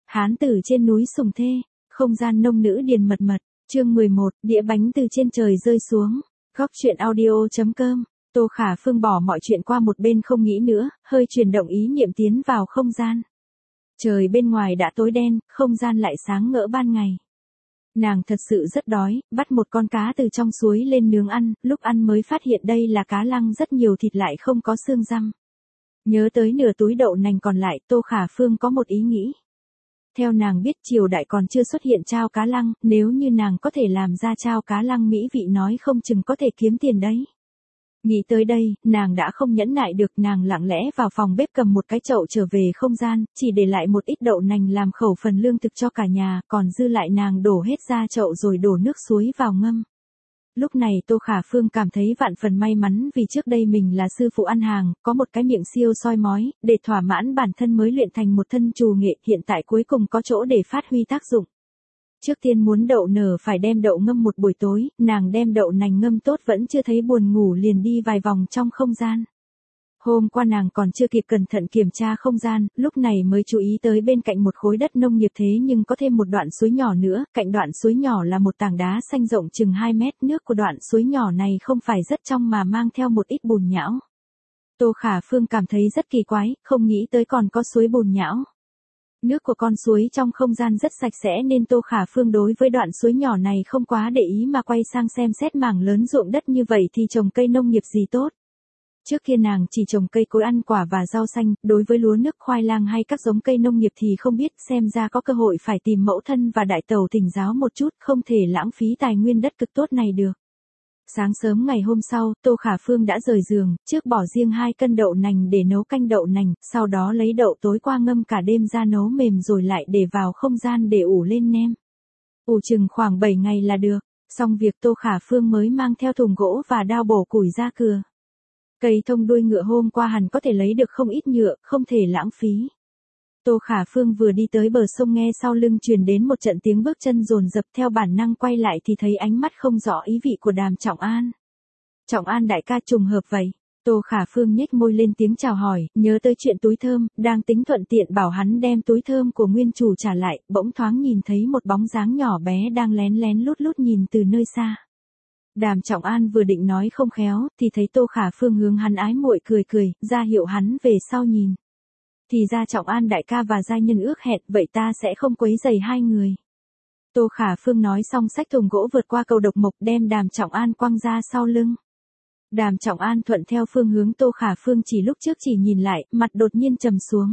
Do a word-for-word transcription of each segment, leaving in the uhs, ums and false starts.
Hán tử trên núi Sùng Thê, không gian nông nữ điền mật mật, chương mười một, đĩa bánh từ trên trời rơi xuống. Góc truyện audio.com, Tô Khả Phương bỏ mọi chuyện qua một bên không nghĩ nữa, hơi chuyển động ý niệm tiến vào không gian. Trời bên ngoài đã tối đen, không gian lại sáng ngỡ ban ngày. Nàng thật sự rất đói, bắt một con cá từ trong suối lên nướng ăn, lúc ăn mới phát hiện đây là cá lăng rất nhiều thịt lại không có xương răm. Nhớ tới nửa túi đậu nành còn lại, Tô Khả Phương có một ý nghĩ. Theo nàng biết triều đại còn chưa xuất hiện chao cá lăng, nếu như nàng có thể làm ra chao cá lăng mỹ vị nói không chừng có thể kiếm tiền đấy. Nghĩ tới đây, nàng đã không nhẫn nại được, nàng lặng lẽ vào phòng bếp cầm một cái chậu trở về không gian, chỉ để lại một ít đậu nành làm khẩu phần lương thực cho cả nhà, còn dư lại nàng đổ hết ra chậu rồi đổ nước suối vào ngâm. Lúc này Tô Khả Phương cảm thấy vạn phần may mắn vì trước đây mình là sư phụ ăn hàng, có một cái miệng siêu soi mói, để thỏa mãn bản thân mới luyện thành một thân trù nghệ, hiện tại cuối cùng có chỗ để phát huy tác dụng. Trước tiên muốn đậu nở phải đem đậu ngâm một buổi tối, nàng đem đậu nành ngâm tốt vẫn chưa thấy buồn ngủ liền đi vài vòng trong không gian. Hôm qua nàng còn chưa kịp cẩn thận kiểm tra không gian, lúc này mới chú ý tới bên cạnh một khối đất nông nghiệp thế nhưng có thêm một đoạn suối nhỏ nữa, cạnh đoạn suối nhỏ là một tảng đá xanh rộng chừng hai mét, nước của đoạn suối nhỏ này không phải rất trong mà mang theo một ít bùn nhão. Tô Khả Phương cảm thấy rất kỳ quái, không nghĩ tới còn có suối bùn nhão. Nước của con suối trong không gian rất sạch sẽ nên Tô Khả Phương đối với đoạn suối nhỏ này không quá để ý mà quay sang xem xét mảng lớn ruộng đất như vậy thì trồng cây nông nghiệp gì tốt. Trước kia nàng chỉ trồng cây cối ăn quả và rau xanh, đối với lúa nước khoai lang hay các giống cây nông nghiệp thì không biết, xem ra có cơ hội phải tìm mẫu thân và đại tẩu thỉnh giáo một chút, không thể lãng phí tài nguyên đất cực tốt này được. Sáng sớm ngày hôm sau, Tô Khả Phương đã rời giường, trước bỏ riêng hai cân đậu nành để nấu canh đậu nành, sau đó lấy đậu tối qua ngâm cả đêm ra nấu mềm rồi lại để vào không gian để ủ lên nem. Ủ chừng khoảng bảy ngày là được, xong việc Tô Khả Phương mới mang theo thùng gỗ và đao bổ củi ra cưa. Cây thông đuôi ngựa hôm qua hẳn có thể lấy được không ít nhựa, không thể lãng phí. Tô Khả Phương vừa đi tới bờ sông nghe sau lưng truyền đến một trận tiếng bước chân dồn dập, theo bản năng quay lại thì thấy ánh mắt không rõ ý vị của Đàm Trọng An. Trọng An đại ca, trùng hợp vậy. Tô Khả Phương nhếch môi lên tiếng chào hỏi, nhớ tới chuyện túi thơm, đang tính thuận tiện bảo hắn đem túi thơm của nguyên chủ trả lại, bỗng thoáng nhìn thấy một bóng dáng nhỏ bé đang lén lén lút lút nhìn từ nơi xa. Đàm Trọng An vừa định nói không khéo, thì thấy Tô Khả Phương hướng hắn ái muội cười cười, ra hiệu hắn về sau nhìn. Thì ra Trọng An đại ca và giai nhân ước hẹn, vậy ta sẽ không quấy rầy hai người. Tô Khả Phương nói xong xách thùng gỗ vượt qua cầu độc mộc đem Đàm Trọng An quăng ra sau lưng. Đàm Trọng An thuận theo phương hướng Tô Khả Phương chỉ lúc trước chỉ nhìn lại, mặt đột nhiên trầm xuống.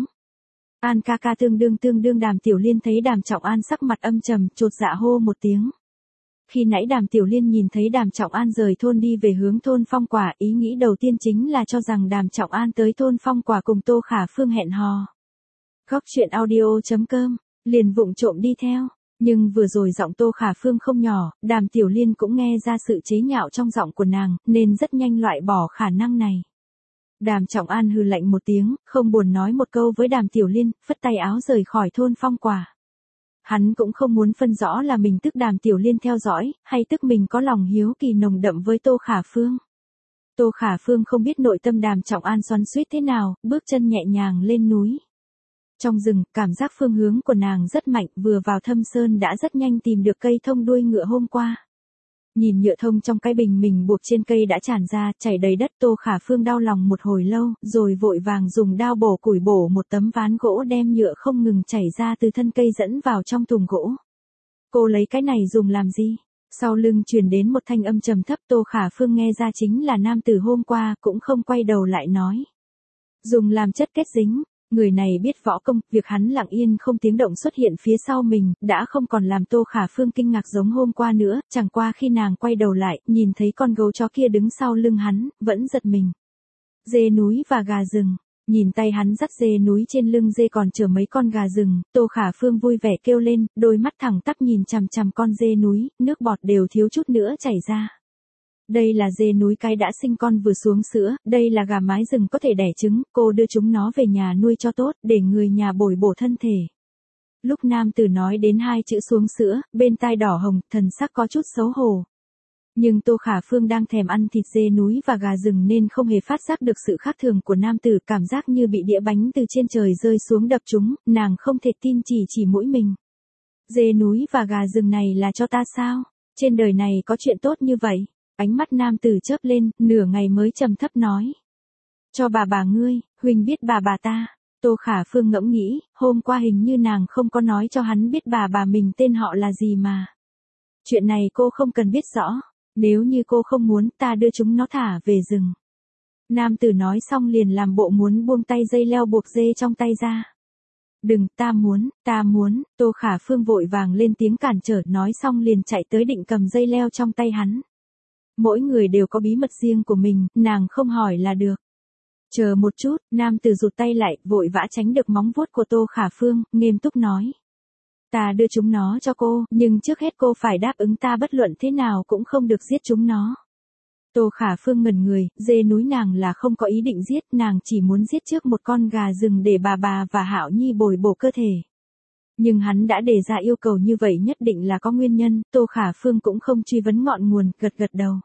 An ca ca, tương đương tương đương. Đàm Tiểu Liên thấy Đàm Trọng An sắc mặt âm trầm, chột dạ hô một tiếng. Khi nãy Đàm Tiểu Liên nhìn thấy Đàm Trọng An rời thôn đi về hướng thôn Phong Quả, ý nghĩ đầu tiên chính là cho rằng Đàm Trọng An tới thôn Phong Quả cùng Tô Khả Phương hẹn hò. Góc truyện audio.com, liền vụng trộm đi theo, nhưng vừa rồi giọng Tô Khả Phương không nhỏ, Đàm Tiểu Liên cũng nghe ra sự chế nhạo trong giọng của nàng, nên rất nhanh loại bỏ khả năng này. Đàm Trọng An hừ lạnh một tiếng, không buồn nói một câu với Đàm Tiểu Liên, phất tay áo rời khỏi thôn Phong Quả. Hắn cũng không muốn phân rõ là mình tức Đàm Tiểu Liên theo dõi, hay tức mình có lòng hiếu kỳ nồng đậm với Tô Khả Phương. Tô Khả Phương không biết nội tâm Đàm Trọng An xoắn xuýt thế nào, bước chân nhẹ nhàng lên núi. Trong rừng, cảm giác phương hướng của nàng rất mạnh, vừa vào thâm sơn đã rất nhanh tìm được cây thông đuôi ngựa hôm qua. Nhìn nhựa thông trong cái bình mình buộc trên cây đã tràn ra, chảy đầy đất, Tô Khả Phương đau lòng một hồi lâu, rồi vội vàng dùng đao bổ củi bổ một tấm ván gỗ đem nhựa không ngừng chảy ra từ thân cây dẫn vào trong thùng gỗ. Cô lấy cái này dùng làm gì? Sau lưng truyền đến một thanh âm trầm thấp, Tô Khả Phương nghe ra chính là nam tử hôm qua, cũng không quay đầu lại nói. Dùng làm chất kết dính. Người này biết võ công, việc hắn lặng yên không tiếng động xuất hiện phía sau mình, đã không còn làm Tô Khả Phương kinh ngạc giống hôm qua nữa, chẳng qua khi nàng quay đầu lại, nhìn thấy con gấu chó kia đứng sau lưng hắn, vẫn giật mình. Dê núi và gà rừng, nhìn tay hắn dắt dê núi trên lưng dê còn chở mấy con gà rừng, Tô Khả Phương vui vẻ kêu lên, đôi mắt thẳng tắp nhìn chằm chằm con dê núi, nước bọt đều thiếu chút nữa chảy ra. Đây là dê núi cái đã sinh con vừa xuống sữa, đây là gà mái rừng có thể đẻ trứng, cô đưa chúng nó về nhà nuôi cho tốt, để người nhà bồi bổ thân thể. Lúc nam tử nói đến hai chữ xuống sữa, bên tai đỏ hồng, thần sắc có chút xấu hổ. Nhưng Tô Khả Phương đang thèm ăn thịt dê núi và gà rừng nên không hề phát giác được sự khác thường của nam tử, cảm giác như bị đĩa bánh từ trên trời rơi xuống đập trúng, nàng không thể tin chỉ chỉ mũi mình. Dê núi và gà rừng này là cho ta sao? Trên đời này có chuyện tốt như vậy? Ánh mắt nam tử chớp lên, nửa ngày mới trầm thấp nói. Cho bà bà ngươi, huynh biết bà bà ta. Tô Khả Phương ngẫm nghĩ, hôm qua hình như nàng không có nói cho hắn biết bà bà mình tên họ là gì mà. Chuyện này cô không cần biết rõ. Nếu như cô không muốn, ta đưa chúng nó thả về rừng. Nam tử nói xong liền làm bộ muốn buông tay dây leo buộc dê trong tay ra. Đừng, ta muốn, ta muốn, Tô Khả Phương vội vàng lên tiếng cản trở, nói xong liền chạy tới định cầm dây leo trong tay hắn. Mỗi người đều có bí mật riêng của mình, nàng không hỏi là được. Chờ một chút, nam tử rụt tay lại, vội vã tránh được móng vuốt của Tô Khả Phương, nghiêm túc nói. Ta đưa chúng nó cho cô, nhưng trước hết cô phải đáp ứng ta bất luận thế nào cũng không được giết chúng nó. Tô Khả Phương ngẩn người, dê núi nàng là không có ý định giết, nàng chỉ muốn giết trước một con gà rừng để bà bà và Hạo Nhi bồi bổ cơ thể. Nhưng hắn đã đề ra yêu cầu như vậy nhất định là có nguyên nhân, Tô Khả Phương cũng không truy vấn ngọn nguồn, gật gật đầu.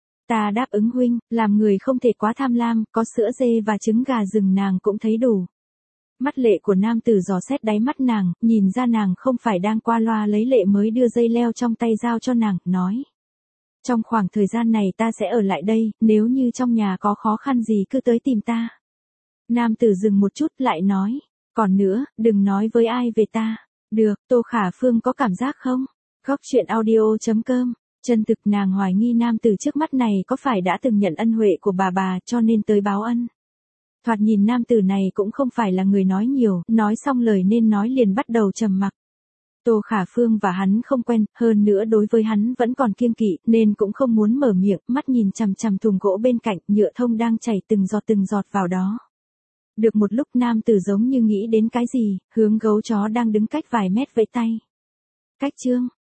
Ta đáp ứng huynh, làm người không thể quá tham lam, có sữa dê và trứng gà rừng nàng cũng thấy đủ. Mắt lệ của nam tử dò xét đáy mắt nàng, nhìn ra nàng không phải đang qua loa lấy lệ mới đưa dây leo trong tay giao cho nàng, nói. Trong khoảng thời gian này ta sẽ ở lại đây, nếu như trong nhà có khó khăn gì cứ tới tìm ta. Nam tử dừng một chút lại nói, còn nữa, đừng nói với ai về ta. Được, Tô Khả Phương có cảm giác không? Góc truyện audio chấm com. Chân thực nàng hoài nghi nam tử trước mắt này có phải đã từng nhận ân huệ của bà bà cho nên tới báo ân. Thoạt nhìn nam tử này cũng không phải là người nói nhiều, nói xong lời nên nói liền bắt đầu trầm mặc. Tô Khả Phương và hắn không quen, hơn nữa đối với hắn vẫn còn kiêng kỵ, nên cũng không muốn mở miệng, mắt nhìn chằm chằm thùng gỗ bên cạnh, nhựa thông đang chảy từng giọt từng giọt vào đó. Được một lúc nam tử giống như nghĩ đến cái gì, hướng gấu chó đang đứng cách vài mét vẫy tay. Cách chương.